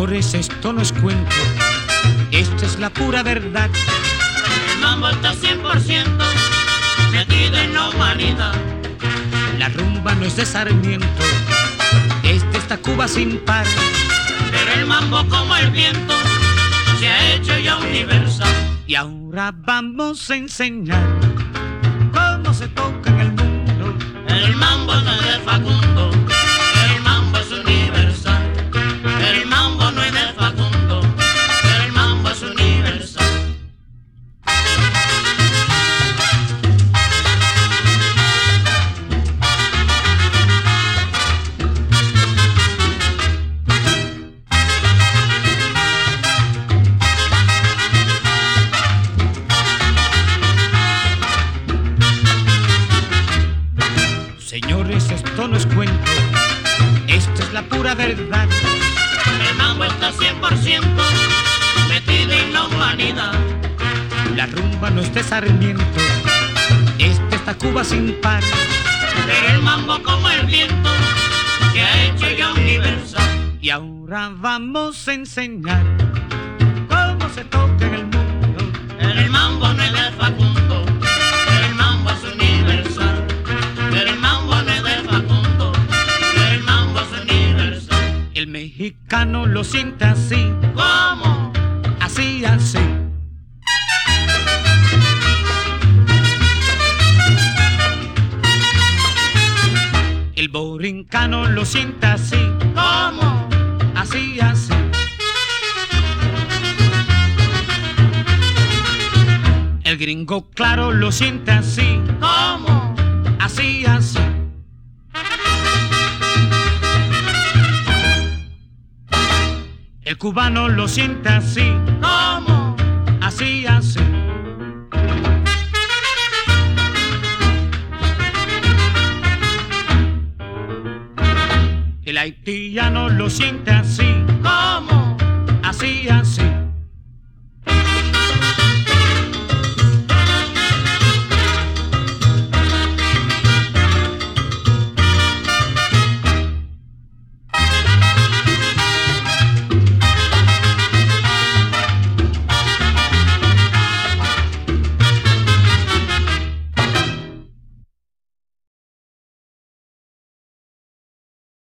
Señores, esto no es cuento, esta es la pura verdad. El mambo está 100% metido en la humanidad. La rumba no es de Sarmiento, es de esta Cuba sin par. Pero el mambo como el viento se ha hecho ya universal. Y ahora vamos a enseñar cómo se toca en el mundo. El mambo no es de Facundo, el mambo es universal. El mambo no es de Facundo, el mambo es universal. Señores, esto no es cuento, esta es la pura verdad. El mambo está 100% metido en la humanidad. La rumba no es de Sarmiento, es de esta Cuba sin par. Pero el mambo como el viento se ha hecho ya universal. Y ahora vamos a enseñar cómo se toca en el mundo. El mambo no es de Facundo, el mambo es universal. El mambo no es de Facundo, el mambo es universal. El mexicano lo siente así, ¿Cómo? así, así. El borincano lo siente así, ¿Cómo? así, así. El gringo claro lo siente así, ¿Cómo? así, así. El cubano lo siente así, ¿Cómo? así, así. El haitiano lo siente así, ¿Cómo? así, así.